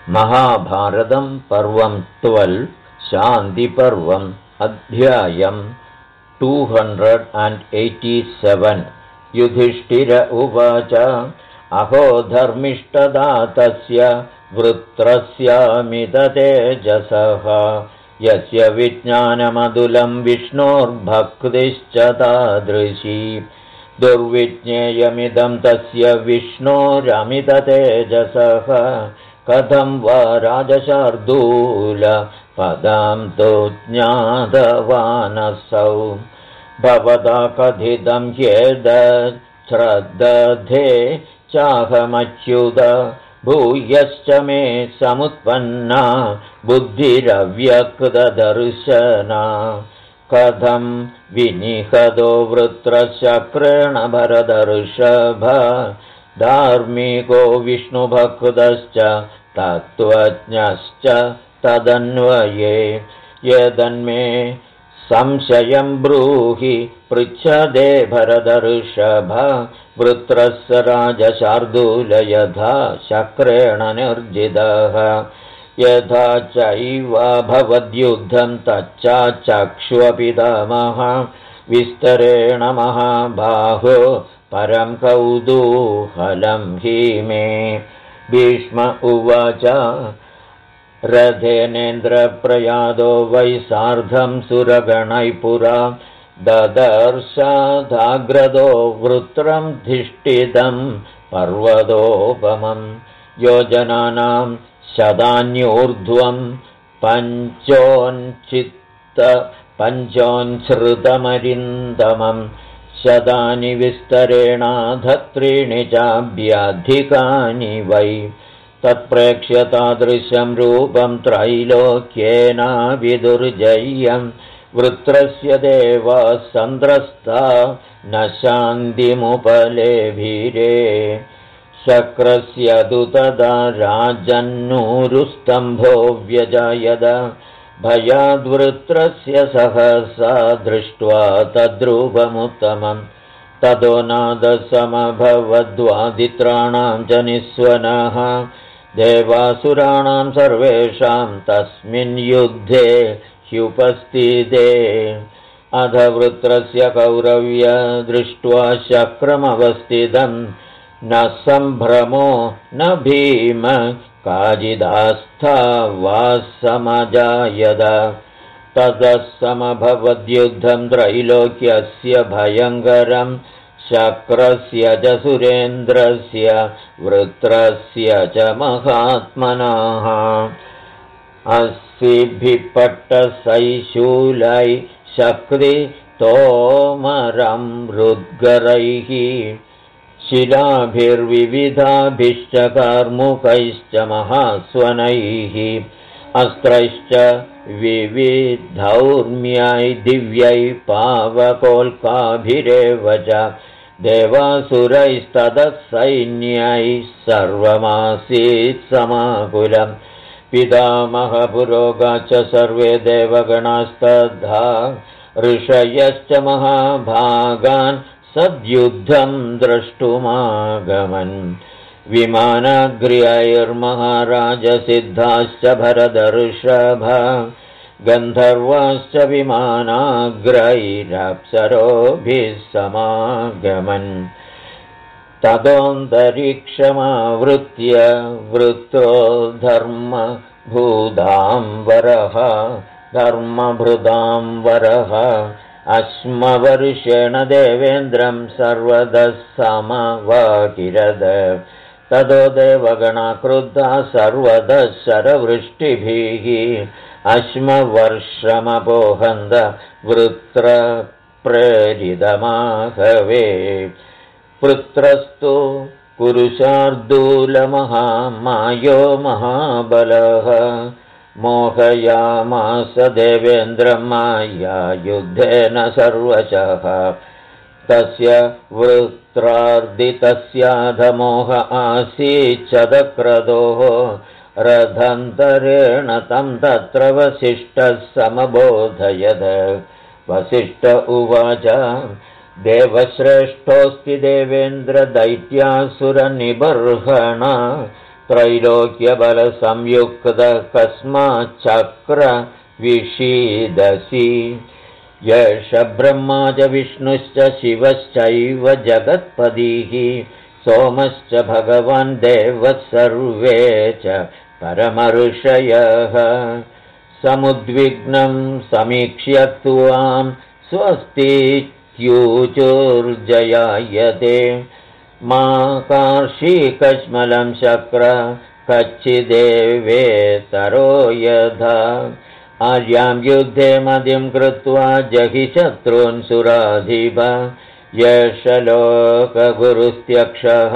महाभारतं पर्वं 12 शान्तिपर्वम् अध्यायम् 287 युधिष्ठिर उवाच अहो धर्मिष्ठदा तस्य वृत्रस्यामिततेजसः यस्य विज्ञानमधुलं विष्णोर्भक्तिश्च तादृशी दुर्विज्ञेयमिदं तस्य विष्णोरमिततेजसः कथं वा राजशार्दूल पदं तु ज्ञातवानसौ भवता कथितं ह्येतच्छ्रद्धे चाहमच्युत भूयश्च मे समुत्पन्ना बुद्धिरव्यक्तदर्शना कथं विनिहतो वृत्रशक्रेण भरतर्षभ धार्मिको विष्णुभक्तश्च तत्त्वज्ञश्च तदन्वये यदन्मे संशयं ब्रूहि पृच्छदे भरतर्षभ वृत्रस्य राजशार्दूल यथा शक्रेण निर्जितः यथा चैवाभवद्युद्धं तच्चाचक्ष्वपितामहः विस्तरेण महाबाहो परं कौतूहलं हि मे भीष्म उवाच रथेनेन्द्रप्रयादो वै सार्धं सुरगणैः पुरा ददर्शादाग्रदो वृत्रं धिष्ठितं पर्वतोपमं योजनानां शतान्यूर्ध्वं पञ्चोच्छ्रुतमरिन्दमं शतानि विस्तरेणाधत्रीणि चाभ्यधिकानि वै तत्प्रेक्ष्य तादृशं रूपं त्रैलोक्येनाविदुर्जय्यं वृत्रस्य देवाः सन्द्रस्ता न शान्तिमुपलेभिरे शक्रस्य तु तदा राजन्नूरुस्तम्भो व्यजायत भयाद्वृत्रस्य सहसा दृष्ट्वा तद्रूपमुत्तमं ततो नादसमभवद्वादित्राणां च निःस्वनः देवासुराणां सर्वेषां तस्मिन् युद्धे ह्युपस्थिते अध वृत्रस्य कौरव्य दृष्ट्वा शक्रमवस्थितं न सम्भ्रमो न भीम काचिदास्था वा समजायत ततः समभवद्युद्धं त्रैलोक्यस्य भयङ्करं शक्रस्य च सुरेन्द्रस्य वृत्रस्य च महात्मनः अस्सिभिः पट्टशैशूलै शक्तितोमरं रुद्गरैः शिलाभिर्विविधाभिश्च कार्मुकैश्च महास्वनैः अस्त्रैश्च विविधौर्म्यै दिव्यै पावकोल्काभिरेव च देवासुरैस्ततः सैन्यैः सर्वमासीत् समाकुलं पितामहपुरोगाश्च सर्वे देवगणास्तथा ऋषयश्च महाभागान् सद्युद्धं द्रष्टुमागमन् विमानाग्र्यैर्महाराजसिद्धाश्च भरतर्षभ गन्धर्वाश्च विमानाग्रैरप्सरोभिः समागमन् ततोऽन्तरिक्षमावृत्य वृत्रो धर्मभृतांवरः अश्मवर्षेण देवेन्द्रं सर्वतः समवाकिरद ततो देवगणा क्रुद्धा सर्वतः शरवृष्टिभिः अश्मवर्षमपोहन्त वृत्रप्रेरितमाहवे पुत्रस्तु कुरुशार्दूलमहामायो महाबलः मोहयामास देवेन्द्रं माया युद्धेन सर्वशः तस्य वृत्रार्दितस्याधमोह आसीच्चदक्रदोः रथन्तरेण तं तत्र वसिष्ठः समबोधयद वसिष्ठ उवाच देवश्रेष्ठोऽस्ति देवेन्द्र दैत्यासुरनिबर्हण त्रैलोक्यबलसंयुक्तः कस्माच्चक्र विषीदसि यश ब्रह्मा च विष्णुश्च शिवश्चैव जगत्पतिः सोमश्च भगवान् देवः सर्वे च परमऋषयः समुद्विग्नं समीक्ष्य त्वां स्वस्तीत्यूचुर्जयायते मा कार्षीकश्मलं शक्र कच्चिदेवेतरो यथा आर्यां युद्धे मदिं कृत्वा जहि शत्रून् सुराधिप यश लोकगुरुस्त्यक्षः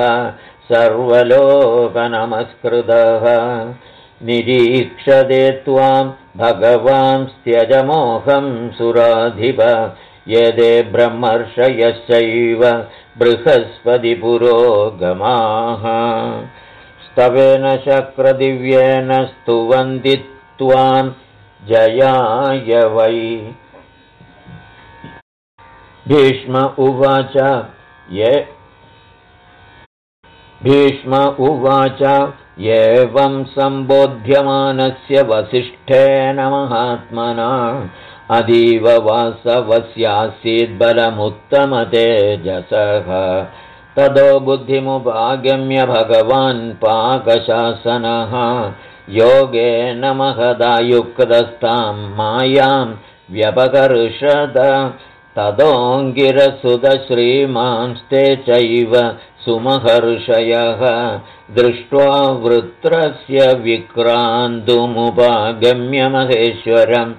सर्वलोकनमस्कृतः निरीक्षते त्वां भगवांस्त्यजमोहं सुराधिप यदे ब्रह्मर्षयश्चैव बृहस्पतिपुरोगमाः स्तवेन शक्रदिव्येन स्तुवन्ति त्वां जयाय वै भीष्म उवाच एवं सम्बोध्यमानस्य वसिष्ठेन महात्मना अतीव वासवस्यासीत् बलमुत्तमतेजसः ततो बुद्धिमुपागम्य भगवान् पाकशासनः योगेन महदा युक्तस्तां मायां व्यपकर्षद ततोऽङ्गिरसुतश्रीमांस्ते चैव सुमहर्षयः दृष्ट्वा वृत्रस्य विक्रान्तुमुपागम्य महेश्वरम्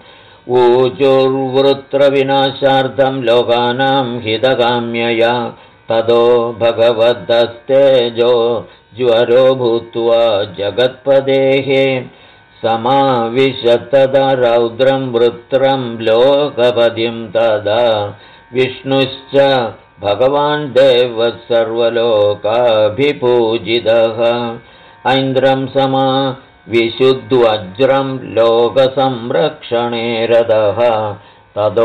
ऊचुर्वृत्रविनाशार्थं लोकानां हितकाम्यया ततो भगवतस्तेजो ज्वरो भूत्वा जगत्पदेः समाविशत्तदा रौद्रं वृत्रं लोकपतिं तदा विष्णुश्च भगवान् देवः सर्वलोकाभिपूजितः ऐन्द्रं समा विशुद्वज्रं लोकसंरक्षणे रतः ततो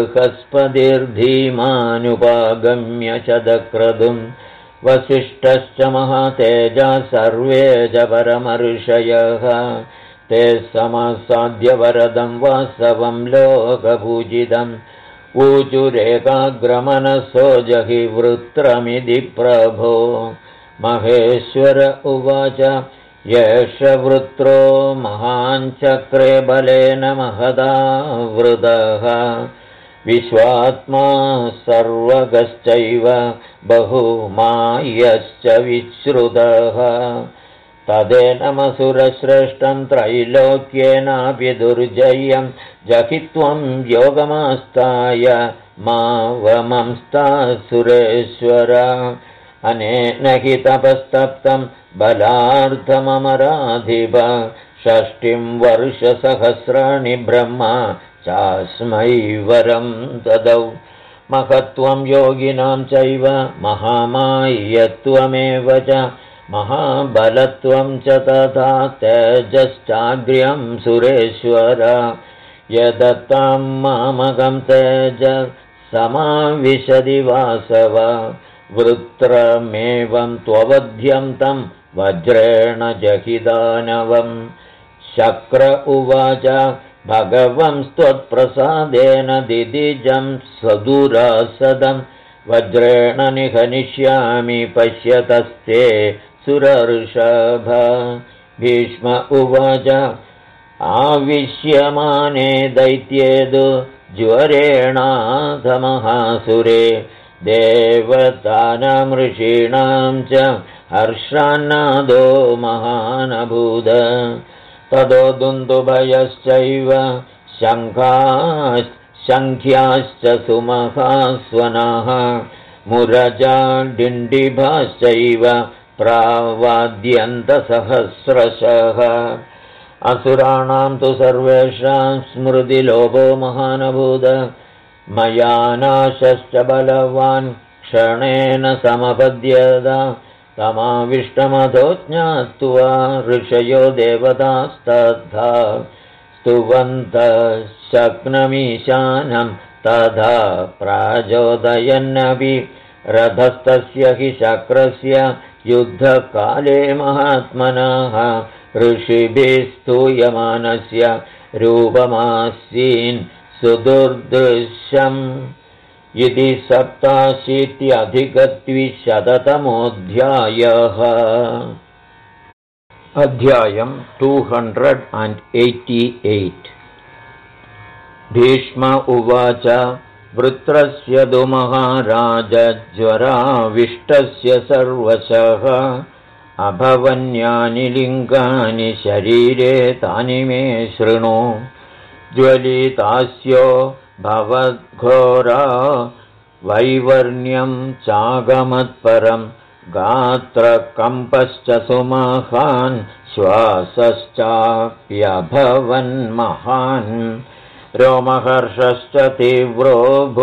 बृहस्पतिर्धीमानुपागम्य शतक्रतुं वसिष्ठश्च महातेजा सर्वे च परमऋषयः ते समसाध्यवरदं वासवं लोकपूजितम् ऊचुरेकाग्रमनसो जहि वृत्रमिति प्रभो महेश्वर उवाच येष वृत्रो महाञ्चक्रे बलेन महदावृतः विश्वात्मा सर्वगश्चैव बहुमायश्च विश्रुतः तदेनमसुरश्रेष्ठं त्रैलोक्येनापि दुर्जयं जहि त्वं योगमास्ताय मावमंस्तासुरेश्वर अनेन हि तपस्तप्तं बलार्थममराधिप 60 वर्षसहस्राणि ब्रह्मा चास्मै वरं ददौ महत्त्वं योगिनां चैव महामायत्वमेव च महाबलत्वं च तथा तेजश्चाग्र्यं सुरेश्वर यदत्तां मामकं तेज समाविशदि वासव वृत्रमेवं त्ववध्यं तं वज्रेण जहिदानवं शक्र उवाच भगवंस्त्वत्प्रसादेन दिदिजं सदुरासदं वज्रेण निहनिष्यामि पश्यतस्ते सुरर्षभ भीष्म उवाच आविश्यमाने दैत्येदु ज्वरेणाधमहासुरे देवतानां ऋषीणां च हर्षान्नादो महानभूद ततो दुन्दुभयश्चैव शङ्ख्याश्च सुमहास्वनाः मुरजा डिण्डिभाश्चैव प्रावाद्यन्तसहस्रशः असुराणां तु सर्वेषां स्मृतिलोभो महानभूद मया नाशश्च बलवान् क्षणेन समपद्यत तमाविष्टमधो ज्ञात्वा ऋषयो देवतास्तथा स्तुवन्तः शक्नमीशानं तथा प्राचोदयन्नपि रथस्तस्य हि शक्रस्य युद्धकाले महात्मनः ऋषिभिः स्तूयमानस्य रूपमासीन् सुदुर्दृश्यम् इति 87-अधिक-200तमोऽध्यायः। अध्यायम् 288। भीष्म उवाच वृत्रस्य तु महाराजज्वराविष्टस्य सर्वशः अभवन्यानि लिङ्गानि शरीरे तानि मे शृणु ज्वलितास्यो भवद्घोरा वैवर्ण्यं चागमत्परं गात्रकम्पश्च सुमहान् श्वासश्चाप्यभवन्महान् रोमहर्षश्च तीव्रो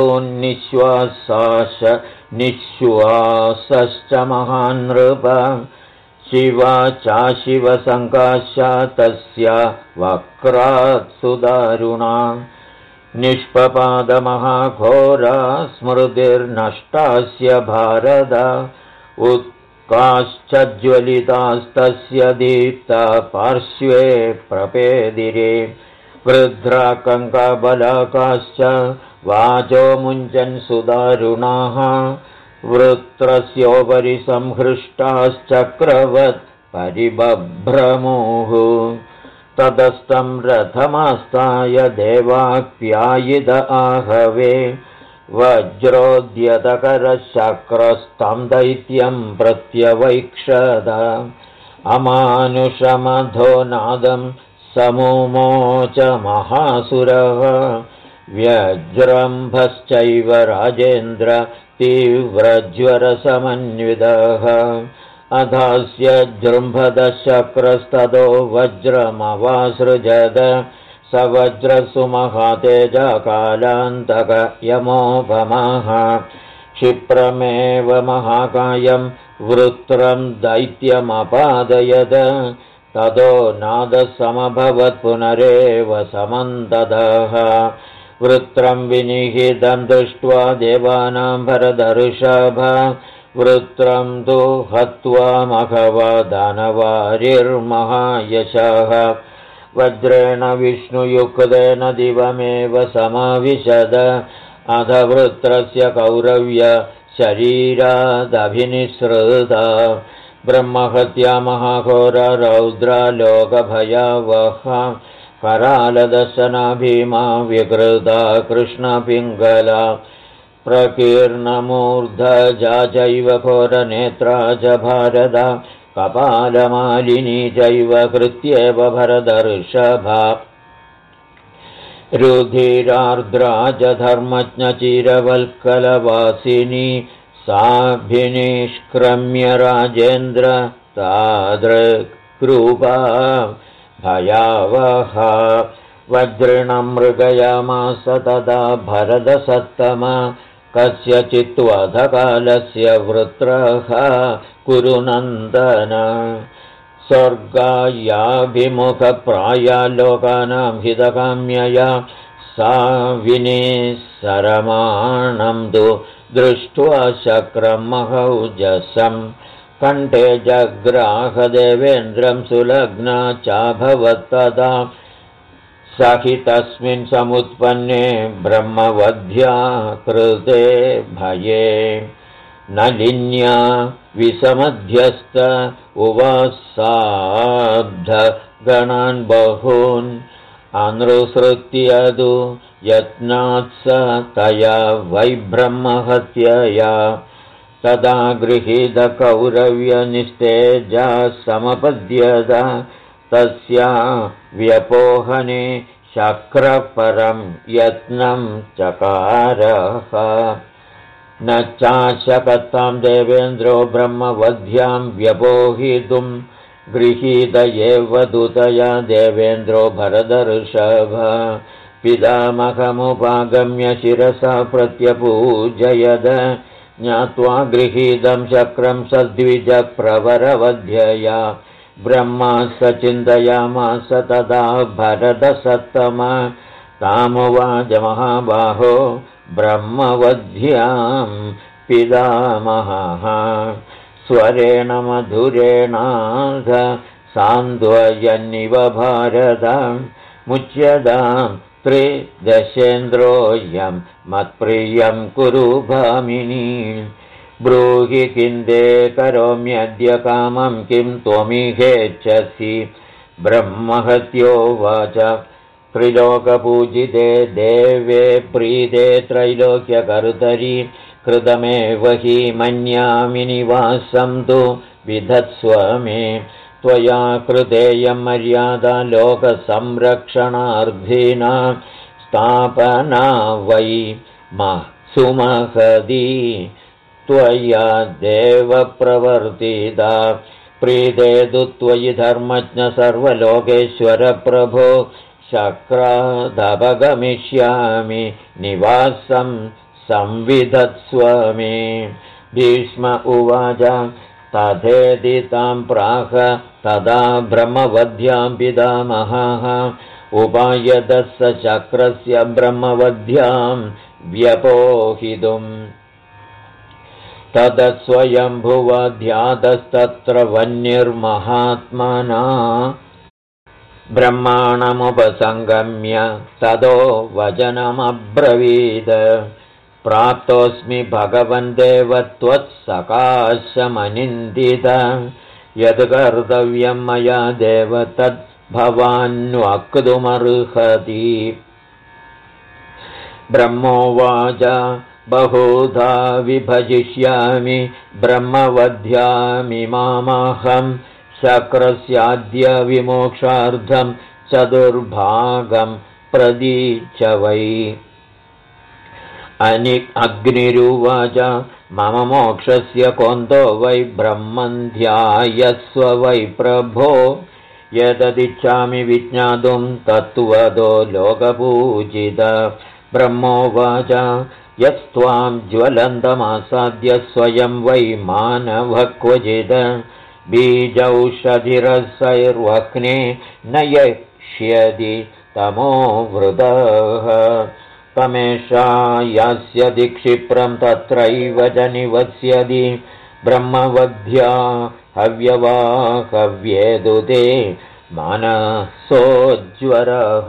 निःश्वासश्च महान् नृप शिवा चाशिवसङ्काशा तस्या वक्रात् सुदारुणा निष्पपादमहाघोरा स्मृतिर्नष्टास्य भारत उत्काश्चज्वलितास्तस्य दीप्ता पार्श्वे प्रपेदिरे वृद्ध्रा कङ्कबलाकाश्च वाचो मुञ्चन् सुदारुणाः वृत्रस्योपरि संहृष्टाश्चक्रवत् परिबभ्रमुः ततस्तं रथमास्ताय देवाप्यायिद आहवे वज्रोद्यतकरशक्रस्तं दैत्यं प्रत्यवैक्षद अमानुषमधो नादं समुमोच महासुरः व्यजृम्भश्चैव राजेन्द्र तीव्रज्वरसमन्वितः अधास्य जृम्भदशक्रस्ततो वज्रमवासृजद स वज्रसुमहातेजकालान्तक यमोपमः क्षिप्रमेव महाकायं वृत्रं दैत्यमपादयद ततो नादसमभवत् पुनरेव समन्ततः वृत्रं विनिहितं दृष्ट्वा देवानां भरतऋषभ वृत्रं तु हत्वा मघवदानवारिर्महायशः वज्रेण विष्णुयुक्तेन दिवमेव समाविशद अध वृत्रस्य कौरव्य शरीरादभिनिसृता ब्रह्महत्या महाघोरा रौद्रा लोकभयावह करालदर्शना भीमा विकृता कृष्णपिङ्गला प्रकीर्णमूर्धजा चैव घोरनेत्रा च भारदा कपालमालिनी चैव कृत्येव भरतऋषभा रुधिरार्द्रा च धर्मज्ञचिरवल्कलवासिनी साभिनिष्क्रम्य राजेन्द्र तादृक्रूपा भयावह वज्रणं मृगयामास तदा भरतसत्तम कस्यचित्वधकालस्य वृत्रः कुरुनन्दन स्वर्गायाभिमुखप्राया लोकानां हितकाम्यया सा विनिसरमाणं तु दृष्ट्वा शक्रं महौजसं कण्ठे जग्राहदेवेन्द्रं सुलग्ना चाभवत्तदा सहि तस्मिन् समुत्पन्ने ब्रह्मवध्या कृते भये नलिन्या विसमध्यस्त उवासाब्धगणान् बहून् अनुसृत्यदु यत्नात्स तया वैब्रह्महत्यया तदा गृहीतकौरव्यनिस्तेजा समपद्यत तस्या व्यपोहने शक्रपरं यत्नं चकारः न चाशकतां देवेन्द्रो ब्रह्मवध्यां व्यपोहितुं गृहीत एव दूतया देवेन्द्रो भरतऋषभ पितामहमुपागम्य शिरसा प्रत्यपूजयद ज्ञात्वा गृहीतं शक्रं सद्विजप्रवरवध्यया ब्रह्मा स चिन्तयामास तदा भरतसत्तम तामुवाच महाबाहो ब्रह्मवध्यां पितामहः स्वरेण मधुरेणाध सान्द्वयन्निव भारत मुच्यतां त्रिदशेन्द्रोऽयं मत्प्रियं कुरु भामिनी ब्रूहि किन्दे करोम्यद्य कामं किं त्वमिहेच्छसि ब्रह्महत्योवाच त्रिलोकपूजिते देवे प्रीते त्रैलोक्यकर्तरि कृतमेव हि मन्यामि निवासं तु विधत्स्व मे त्वया कृतेयं मर्यादा लोकसंरक्षणार्थिना स्थापना वै सुमहदी त्वया देवप्रवर्तिता प्रीते तु त्वयि धर्मज्ञ सर्वलोकेश्वर प्रभो शक्रादपगमिष्यामि निवासं संविधत्स्व मे भीष्म उवाच तथेति तां प्राह तदा ब्रह्मवध्यां पितामहः उपायतः स चक्रस्य ब्रह्मवध्यां व्यपोहितुम् तदस्वयंभुवध्यातस्तत्र वह्निर्महात्मना ब्रह्माणमुपसङ्गम्य ततो वचनमब्रवीत् प्राप्तोऽस्मि भगवन् देव त्वत्सकाशमनिन्दित यद् कर्तव्यं मया देव तद् भवान्वक्तुमर्हति ब्रह्मोवाच बहुधा विभजिष्यामि ब्रह्मवध्यामिमामहं शक्रस्याद्य विमोक्षार्थं चतुर्भागं प्रदीच्छ वै अग्निरुवाच मम मोक्षस्य कोन्तो वै ब्रह्मन्ध्यायस्व वै प्रभो यददिच्छामि विज्ञातुं तत्त्वतो लोकपूजित ब्रह्मोवाच यस्त्वां ज्वलन्तमासाद्य स्वयं वै मानवः क्वचित् बीजौषधिरसैर्वह्ने न यक्ष्यति तमोवृतः तमेषा यास्यति क्षिप्रं तत्रैव च निवस्यति ब्रह्मवध्या हव्यवाहव्येदुते मानसोज्वरः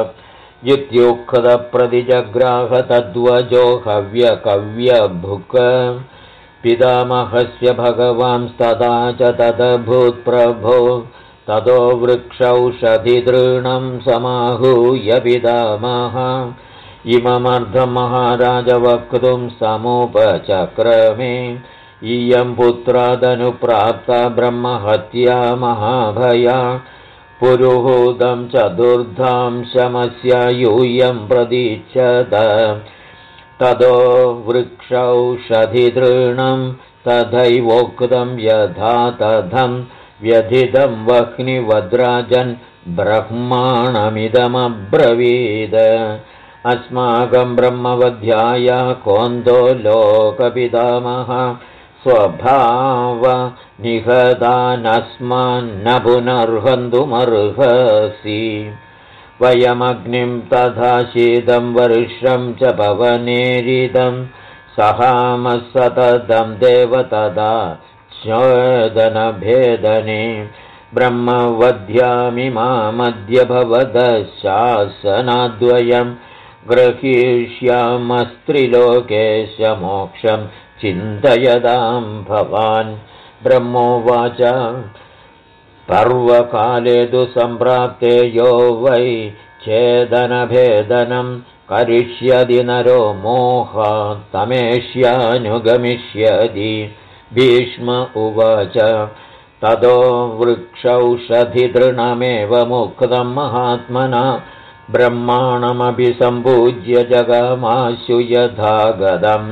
युत्युक्तप्रतिजग्राह तद्वजो हव्यकव्यभुक् पितामहस्य भगवांस्तदा च तदभूत्प्रभो ततो वृक्षौषधितॄणं समाहूय पितामह इममर्धं महाराज वक्तुं समुपचक्रमे इयं पुत्रादनुप्राप्ता ब्रह्महत्या महाभया पुरुहूतं चतुर्धां शमस्य यूयं प्रदीच्छत ततो वृक्षौषधितॄणं तथैवोक्तं यथा तथं व्यथितं वह्निवद्राजन् ब्रह्माणमिदमब्रवीद अस्माकं ब्रह्मवध्याय कोन्दो लोकपितामह स्वभावनिहतानस्मान्न पुनर्हन्तुमर्हसि वयमग्निं तथा शीतं वर्षं च पवनेरितं सहामः सततं देवतदा चोदनभेदने ब्रह्मवध्यामिमामद्य भवतः शासनाद्वयं गृहीष्यामस्त्रिलोकेश मोक्षं चिन्तयतां भवान् ब्रह्मोवाच पर्वकाले तु सम्प्राप्ते यो वै छेदनभेदनं करिष्यति नरो मोहात् तमेष्यानुगमिष्यति भीष्म उवाच ततो वृक्षौषधितृणमेव मुक्तं महात्मना ब्रह्माणमभिसम्पूज्य जगमाशु यथागतम्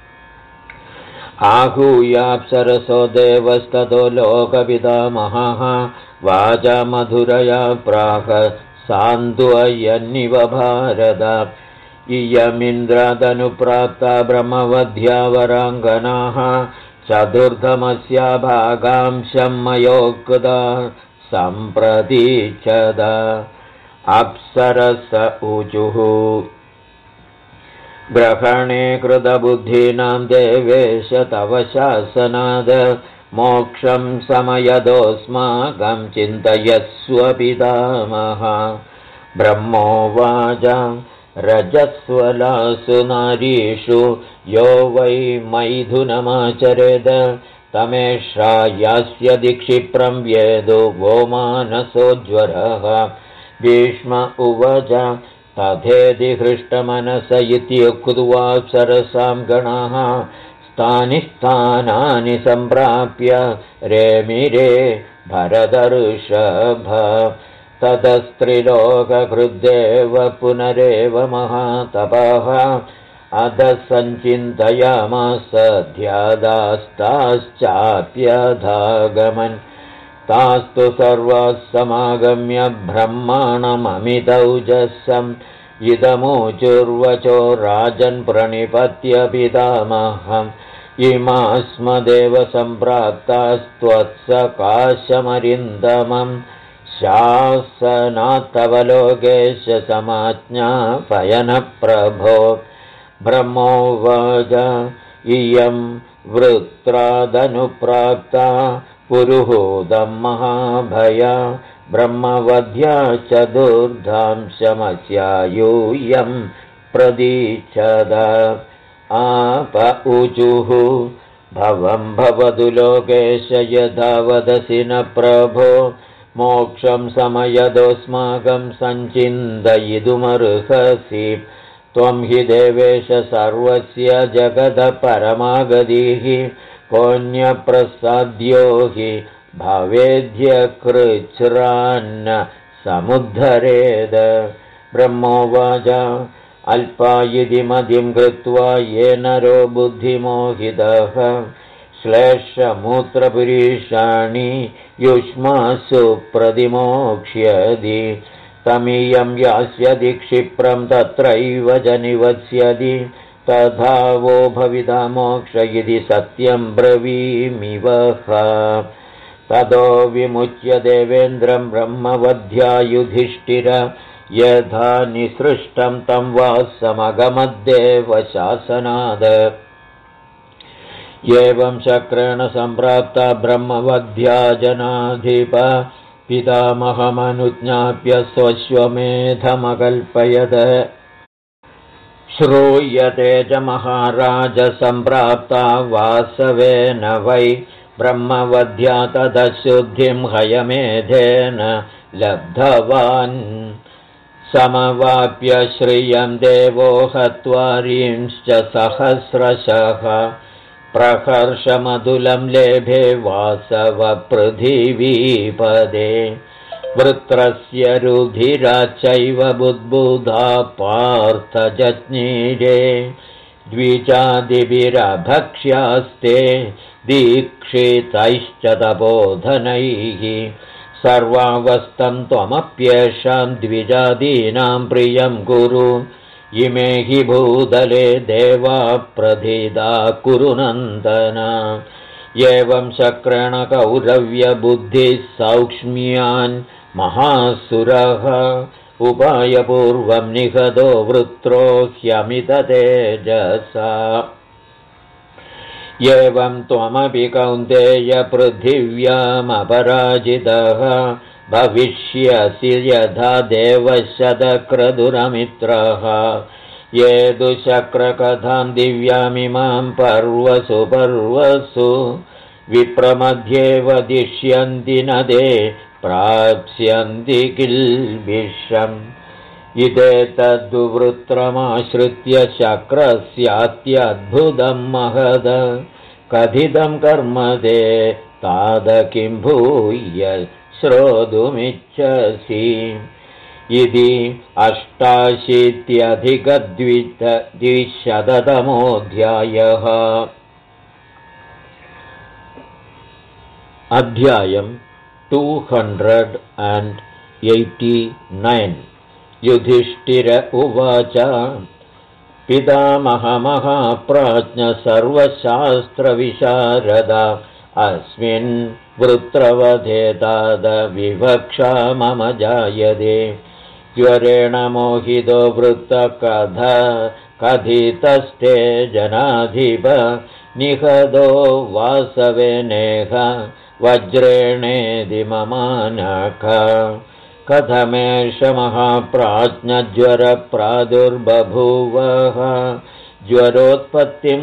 आहूयाप्सरसो देवस्ततो लोकपितामहः वाचा मधुरया प्राह सान्द्वयन्निव भारत इयमिन्द्रादनुप्राप्ता ब्रह्मवध्या वराङ्गनाः चतुर्धमस्या भागांशं मयोक्ता सम्प्रतीच्छद अप्सरस ऊचुः ग्रहणे कृतबुद्धीनां देवेश तव शासनाद मोक्षं समयदोऽस्माकं चिन्तयस्व पितामह। ब्रह्मोवाच रजस्वलासु नारीषु यो वै मैथुनमाचरेद तमेषा यास्यति क्षिप्रं वेदो वो मानसोज्वरः। भीष्म उवाच तथेति हृष्टमनस इत्युक्त्वा सरसां गणाः स्थानि स्थानानि सम्प्राप्य रेमिरे भरतर्षभ। ततस्त्रिलोककृद्देव पुनरेव महातपः अधः सञ्चिन्तयामास ध्यादास्ताश्चाप्यधागमन्। तास्तु सर्वाः समागम्य ब्रह्माणममितौजसम् इदमूचुर्वचो राजन् प्रणिपत्य पितामहम्। इमास्मदेव सम्प्राप्तास्त्वत्सकाशमरिन्दमम् शासनात्तवलोकेश समाज्ञापयनप्रभो। ब्रह्मोवाच इयं वृत्रादनुप्राप्ता पुरुहूतं महाभया ब्रह्मवध्या चतुर्धांशमस्यायूयं प्रदीच्छद। आप ऊचुः भवं भवतु लोकेश यथा वदसि न प्रभो। मोक्षं समयदोऽस्माकं सञ्चिन्तयितुमर्हसि। त्वं हि देवेश सर्वस्य जगतः परमागतिः कोऽन्यप्रसाद्यो हि भवेद्यकृच्छ्रान्न समुद्धरेद। ब्रह्मोवाच अल्पायिति मतिं कृत्वा ये नरो बुद्धिमोहितः श्लेषमूत्रपुरीषाणि युष्मासु प्रतिमोक्ष्यति। तमियं यास्यति क्षिप्रं तत्रैव च निवस्यति। तथा वो भविता मोक्ष इति सत्यं ब्रवीमिवः। ततो विमुच्य देवेन्द्रं ब्रह्मवध्या युधिष्ठिर यथा निसृष्टं तं वासमगमद्देवशासनाद। एवं शक्रेण सम्प्राप्ता ब्रह्मवध्या जनाधिप पितामहमनुज्ञाप्य स्वश्वमेधमकल्पयत्। श्रूयते च महाराज सम्प्राप्ता वासवेन वै ब्रह्मवध्या तदशुद्धिं हयमेधेन लब्धवान्। समवाप्य श्रियं देवो हत्वारींश्च सहस्रशः प्रहर्षमधुलं लेभे वासवपृथिवीपदे। वृत्रस्य रुधिराच्चैव बुद्बुधा पार्थजज्ञीरे द्विजादिभिरभक्ष्यास्ते दीक्षितैश्च तपोधनैः। सर्वावस्थं त्वमप्येषां द्विजादीनां प्रियं कुरु। इमे हि भूतले देवा प्रथिता कुरु नन्दन। एवं शक्रेण कौरव्यबुद्धिः सौक्ष्म्यान् महासुरः उपायपूर्वं निहतो वृत्रो ह्यमिततेजसा। एवं त्वमपि कौन्तेय पृथिव्यामपराजितः भविष्यसि यथा देवशतक्रतुरमित्रः। ये दुशक्रकथां दिव्यामिमां पर्वसु पर्वसु विप्रमध्ये वदिष्यन्ति न ते प्राप्स्यन्ति किल्बिषम्। इदेतद्वृत्रमाश्रित्य शक्रस्यात्यद्भुतं महद कथितं कर्म ते ताद किं भूय श्रोतुमिच्छसि। इति 88,200तमोऽध्यायः। अध्यायं 289। युधिष्ठिर उवाच पितामहमहाप्राज्ञ सर्वशास्त्रविशारद अस्मिन् वृत्रवधे ताद विवक्षा मम जायते। ज्वरेण मोहितो वृत्तकथ कथितस्ते जनाधिप निहदो वासवेनेह वज्रेणेदिममानक कथमेष महाप्राज्ञज्वरप्रादुर्बभूवः ज्वरोत्पत्तिं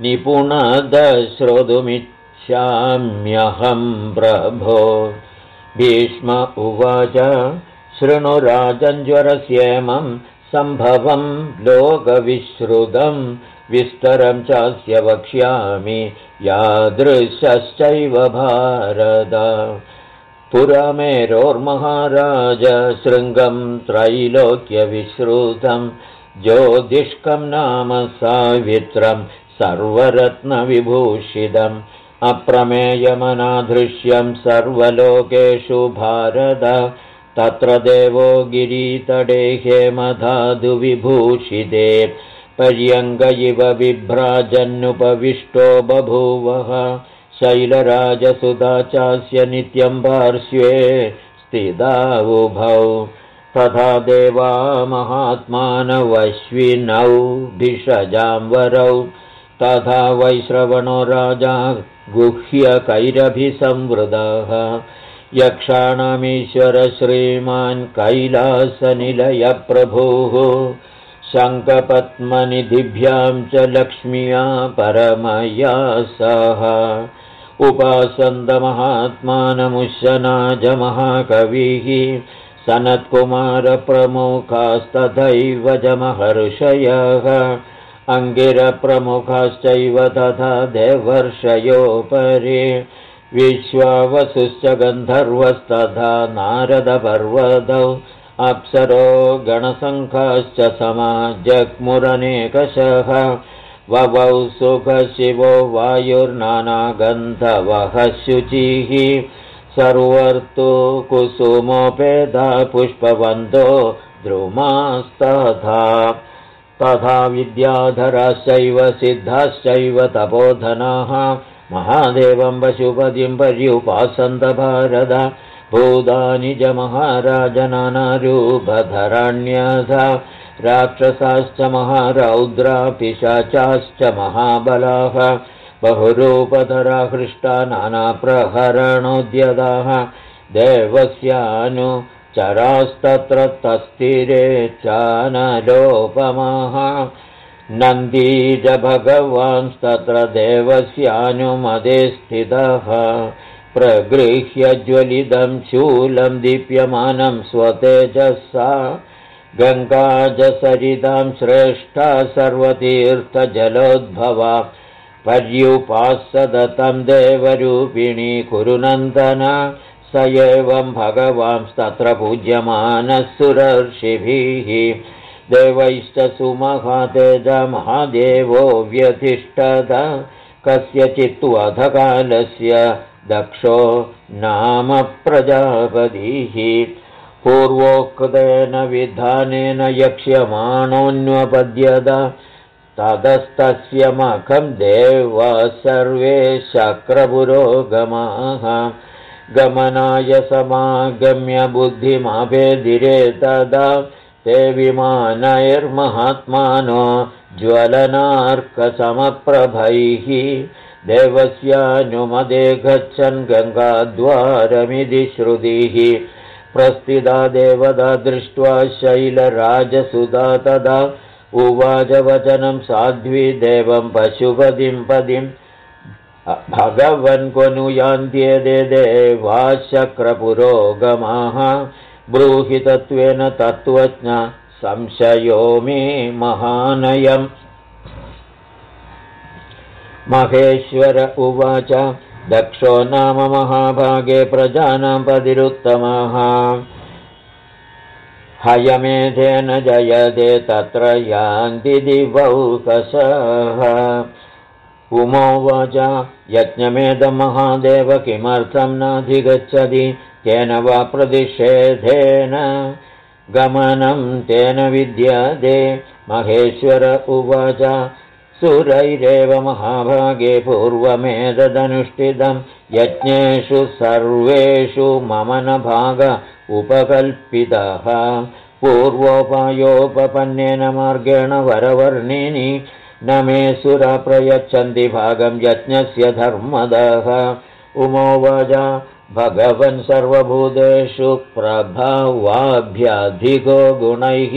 निपुणदश्रोतुमिच्छाम्यहं प्रभो। भीष्म उवाच शृणु राजञ्ज्वरस्येमं सम्भवं लोकविश्रुतं विस्तरं चास्य वक्ष्यामि यादृशश्चैव भारत। पुरमेरोर्महाराज शृङ्गं त्रैलोक्यविश्रुतं ज्योतिष्कं नाम सावित्रं सर्वरत्नविभूषितम् अप्रमेयमनादृश्यं सर्वलोकेषु भारत। तत्र देवो गिरितडे हेमधातुविभूषिते पर्यङ्ग इव बिभ्राजन्नुपविष्टो बभूवः शैलराजसुधा चास्य नित्यं पार्श्वे स्थिता उभौ तथा देवा महात्मानवश्विनौ भिषजांवरौ तथा वैश्रवणो राजा गुह्यकैरभिसंवृतः यक्षाणामीश्वर श्रीमान् कैलासनिलयप्रभुः शङ्खपद्मनिधिभ्यां च लक्ष्म्या परमया सह उपासन्दमहात्मानमुशनाजमहाकविः सनत्कुमारप्रमुखास्तथैव च महर्षयः अङ्गिरप्रमुखाश्चैव तथा देवर्षयोपरि विश्वावसुश्च गन्धर्वस्तथा नारदपर्वतौ अप्सरो गणसङ्खाश्च समाजग्मुरनेकशः ववौ सुखशिवो वायुर्नानागन्धवः शुचिः सर्वर्तु कुसुमोपेदा पुष्पवन्तो द्रुमास्तथा तथा विद्याधराश्चैव सिद्धाश्चैव तपोधनाः महादेवं पशुपतिं पर्युपासन्त भारत भूतानि च महाराज नानारूपधराण्यथा राक्षसाश्च महारौद्रा पिशाचाश्च महाबलाः बहुरूपधरा हृष्टा नानाप्रहरणोद्यताः देवस्यानुचरास्तत्र तस्थिरे चानलोपमाः नन्दीज भगवांस्तत्र देवस्यानुमते स्थितः प्रगृह्य ज्वलितं शूलं दीप्यमानं स्वतेजसा गङ्गाजसरितां श्रेष्ठा सर्वतीर्थजलोद्भवा पर्युपासदतं देवरूपिणी कुरुनन्दन स एवं भगवांस्तत्र पूज्यमानः सुरर्षिभिः देवैश्च सुमहातेज महादेवो व्यतिष्ठत कस्यचित्वधकालस्य दक्षो नाम प्रजापतिः पूर्वोक्तेन विधानेन यक्ष्यमाणोऽन्वपद्यत ततस्तस्य मखं देवाः सर्वे शक्रपुरोगमाः गमनाय समागम्य बुद्धिमाभेदिरे तदा ते विमानैर्महात्मानो ज्वलनार्कसमप्रभैः देवस्यानुमते गच्छन् गङ्गाद्वारमिति श्रुतिः प्रस्थिता देवता दृष्ट्वा शैलराजसुधा तदा उवाच वचनं साध्वी देवं पशुपतिं पदिं भगवन् क्वनु यान्त्येते देवाः शक्रपुरोगमाः ब्रूहि तत्त्वेन तत्त्वज्ञ संशयो मे महानयम् महेश्वर उवाच दक्षो नाम महाभागे प्रजानां पतिरुत्तमः हयमेधेन जयते तत्र यान्ति दिवौकशः उमोवाच यज्ञमेधं महादेव किमर्थं नाधिगच्छति तेन वा प्रतिषेधेन गमनं तेन विद्यते महेश्वर उवाच सुरैरेव महाभागे पूर्वमेतदनुष्ठितं यज्ञेषु सर्वेषु मम न भाग उपकल्पितः पूर्वोपायोपपन्नेन मार्गेण वरवर्णिनि न मे सुरा प्रयच्छन्ति भागं यज्ञस्य धर्मदः। उमोवाच भगवन् सर्वभूतेषु प्रभावाभ्यधिको गुणैः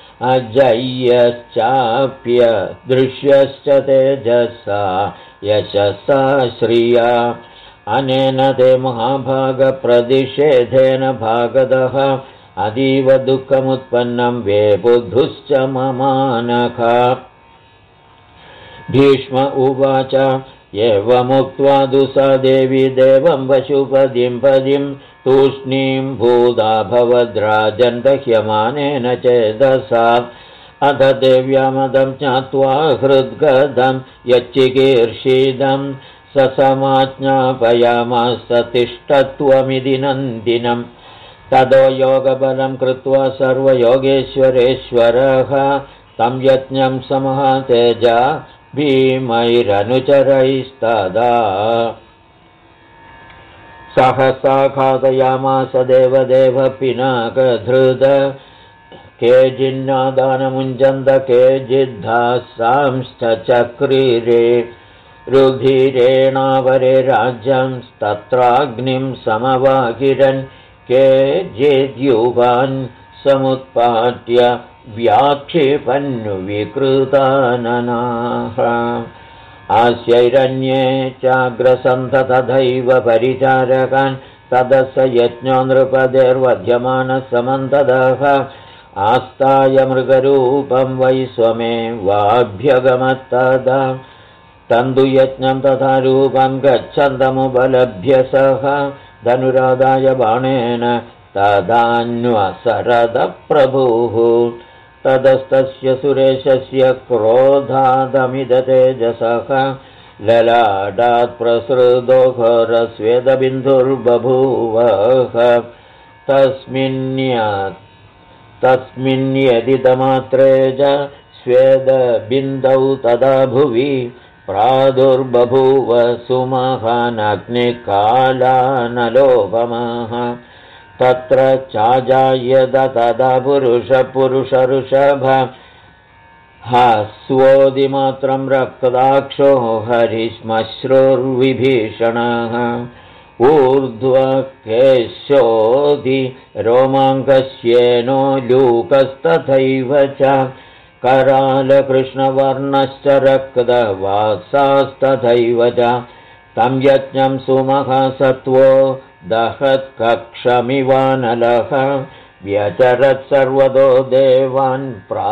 अजय्यश्चाप्य दृश्यश्च तेजसा यशसा श्रिया अनेन ते महाभागप्रतिषेधेन भागदः अतीव दुःखमुत्पन्नं वे बुद्धुश्च ममानखा। भीष्म उवाच एवमुक्त्वा दुसा देवी देवं वशुपतिं पदिं तूष्णीं भूदाभवद्राजन् दह्यमानेन चेदसा। अथ देव्यामदं ज्ञात्वा हृद्गदं यच्चिकीर्षिदं ससमाज्ञापयामास तिष्ठत्वमिति नन्दिनं। ततो योगबलं कृत्वा सर्वयोगेश्वरेश्वरः तं यज्ञं समहातेजा भीमैरनुचरैस्तदा। सहसा खादयामास देवदेव पिनाकधृत केचिन्नादानमुञ्चन्द केचिद्धासांश्च चक्रिरे रुधिरेणावरे राज्यं तत्राग्निं समवाकिरन् केचिद्युगान् समुत्पाट्य व्याक्षिपन्विकृताननाः। आस्यैरन्ये चाग्रसन्ध तथैव परिचारकान् ततः स यज्ञो नृपतेर्वध्यमानः समन्ततः आस्ताय मृगरूपं वै स्वमेवाभ्यगमत्तदा। तन्दुयज्ञं तथा रूपं गच्छन्तमुपलभ्य सः धनुरादाय बाणेन तदान्वसरदप्रभुः। ततस्तस्य सुरेशस्य क्रोधादमिदतेजसः ललाटात् प्रसृतो घोरस्वेदबिन्दुर्बभूवः। तस्मिन्यदितमात्रे च स्वेदबिन्दौ तदा भुवि प्रादुर्बभूव सुमहानग्निकालानलोपमः। तत्र चाजायत तदा पुरुषऋषभ हास्वोदिमात्रं रक्ताक्षो हरिश्मश्रुर्विभीषणः। ऊर्ध्वकेशोऽधि रोमाङ्गस्येनो लूकस्तथैव च करालकृष्णवर्णश्च रक्तवासास्तथैव च। तं यज्ञं सुमहासत्त्वो दहत्कक्षमिवानलः व्यचरत् सर्वतो देवान्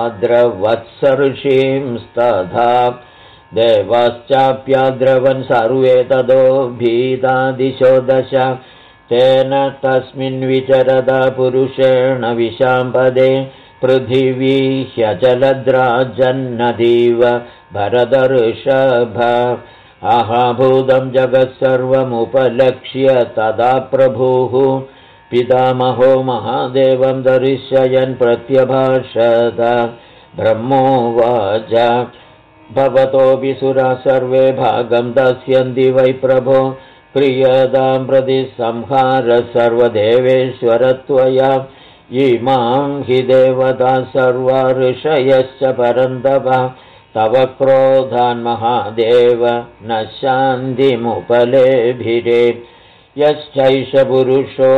प्राद्रवत्सऋषींस्तथा। देवाश्चाप्याद्रवन् सर्वे ततो भीतादिशो दश। तेन तस्मिन् विचरदा पुरुषेण विशाम्पदे पृथिवी ह्यचलद्राजन्नदीव भरतऋषभ। आहाभूतं जगत्सर्वमुपलक्ष्य तदा प्रभुः पितामहो महादेवं दर्शयन् प्रत्यभाषत। ब्रह्मोवाच भवतोऽपि सुराः सर्वे भागं दास्यन्ति वै प्रभो क्रियतां प्रति संहार सर्वदेवेश्वरत्वया। इमां हि देवता सर्वा ऋषयश्च परन्तप तव क्रोधान् महादेव न शान्तिमुपलेभिरे। यश्चैष पुरुषो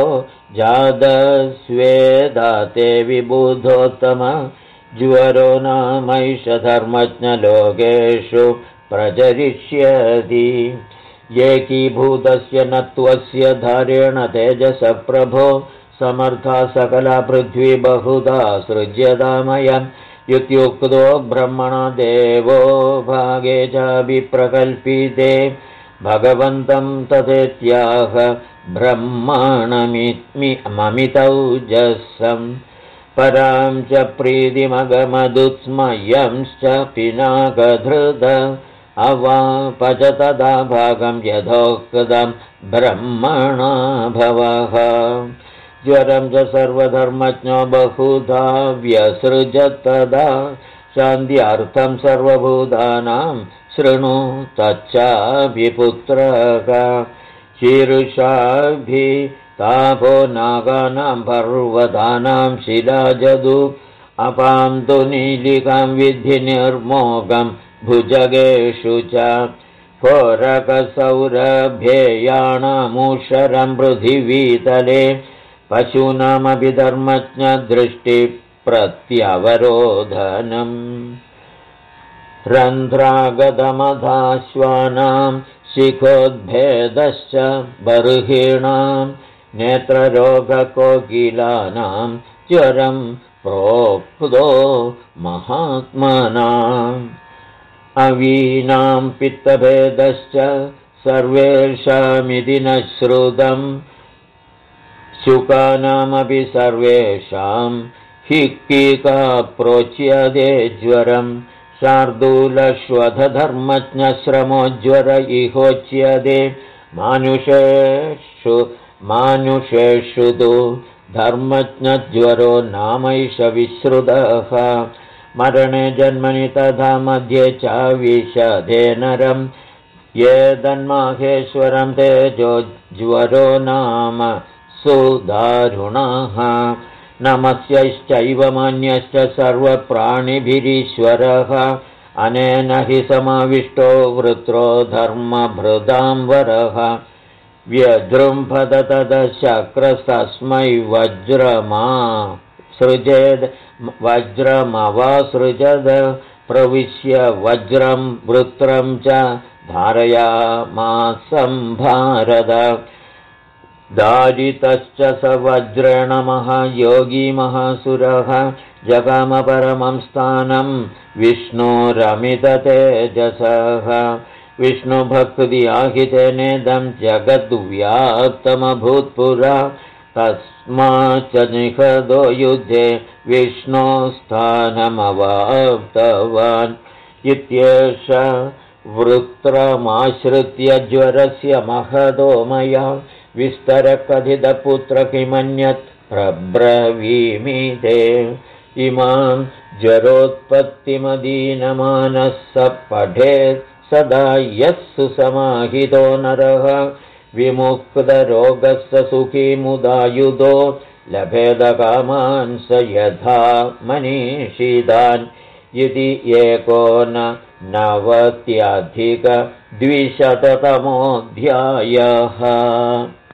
जातस्वेदाते विबुधोत्तम ज्वरो नामैष धर्मज्ञलोकेषु प्रचरिष्यति। एकीभूतस्य न त्वस्य धारेण तेजस प्रभो समर्था सकला पृथ्वी बहुधा सृज्यतामयम्। इत्युक्तो ब्रह्मणा देवो भागे चाभिप्रकल्पिते भगवन्तं तदेत्याह ब्रह्माणममितौजसं। परां च प्रीतिमगमदुत्स्मयंश्च पिनाकधृत अवापच तदा भागं यथोक्तं ब्रह्मणा भवः। ज्वरं च सर्वधर्मज्ञो बहुधा व्यसृजत् तदा शान्त्यार्थं सर्वभूतानां शृणु तच्चाभिपुत्रः। शीर्षाभिः तापो नागानां पर्वतानां शिलाजदु अपां तु नीलिकां विद्धि निर्मोगं भुजगेषु च फोरकसौरभ्येयाणामूषरं पृथिवीतले पशूनामपि धर्मज्ञदृष्टिप्रत्यवरोधनम् रन्ध्रागतमधाश्वानां शिखोद्भेदश्च बर्हिणां नेत्ररोगकोकिलानां ज्वरं प्रोक्तो महात्मनाम् अवीनां पित्तभेदश्च सर्वेषामिति न श्रुतम् शुकानामपि सर्वेषां हिक्कीका प्रोच्यते ज्वरम् शार्दूलश्वधर्मज्ञश्रमोज्वर इहोच्यते मानुषेषु तु धर्मज्ञज्वरो नामैष विश्रुतः मरणे जन्मनि तथा मध्ये चाविशदे नरं ये तन्माहेश्वरं तेजो ज्वरो नाम सुदारुणः नमस्यश्चैव मान्यश्च सर्वप्राणिभिरीश्वरः अनेन हि समाविष्टो वृत्रो धर्मभृदां वरः व्यजृम्भत तदशक्रस्तस्मै वज्रमवासृजद प्रविश्य वज्रं वृत्रं च धारयामासं भारत दारितश्च स वज्रेण महायोगी महासुरः जगामपरमं स्थानं विष्णोरमिततेजसः विष्णुभक्त्याहितेनेदं जगद्व्याप्तमभूत्पुरा तस्माच्च निहतो युद्धे विष्णोस्थानमवाप्तवान् इत्येष वृत्रमाश्रित्य ज्वरस्य महतो मया विस्तरकथितपुत्र किमन्यत् प्रब्रवीमि ते इमां ज्वरोत्पत्तिमदीनमानः स पठेत् सदा यः सुसमाहितो नरः विमुक्तरोगस्य सुखी मुदायुधो लभेदकामान् स यथा मनीषितान् इति 19नवत्यधिक 200तमोऽध्यायः।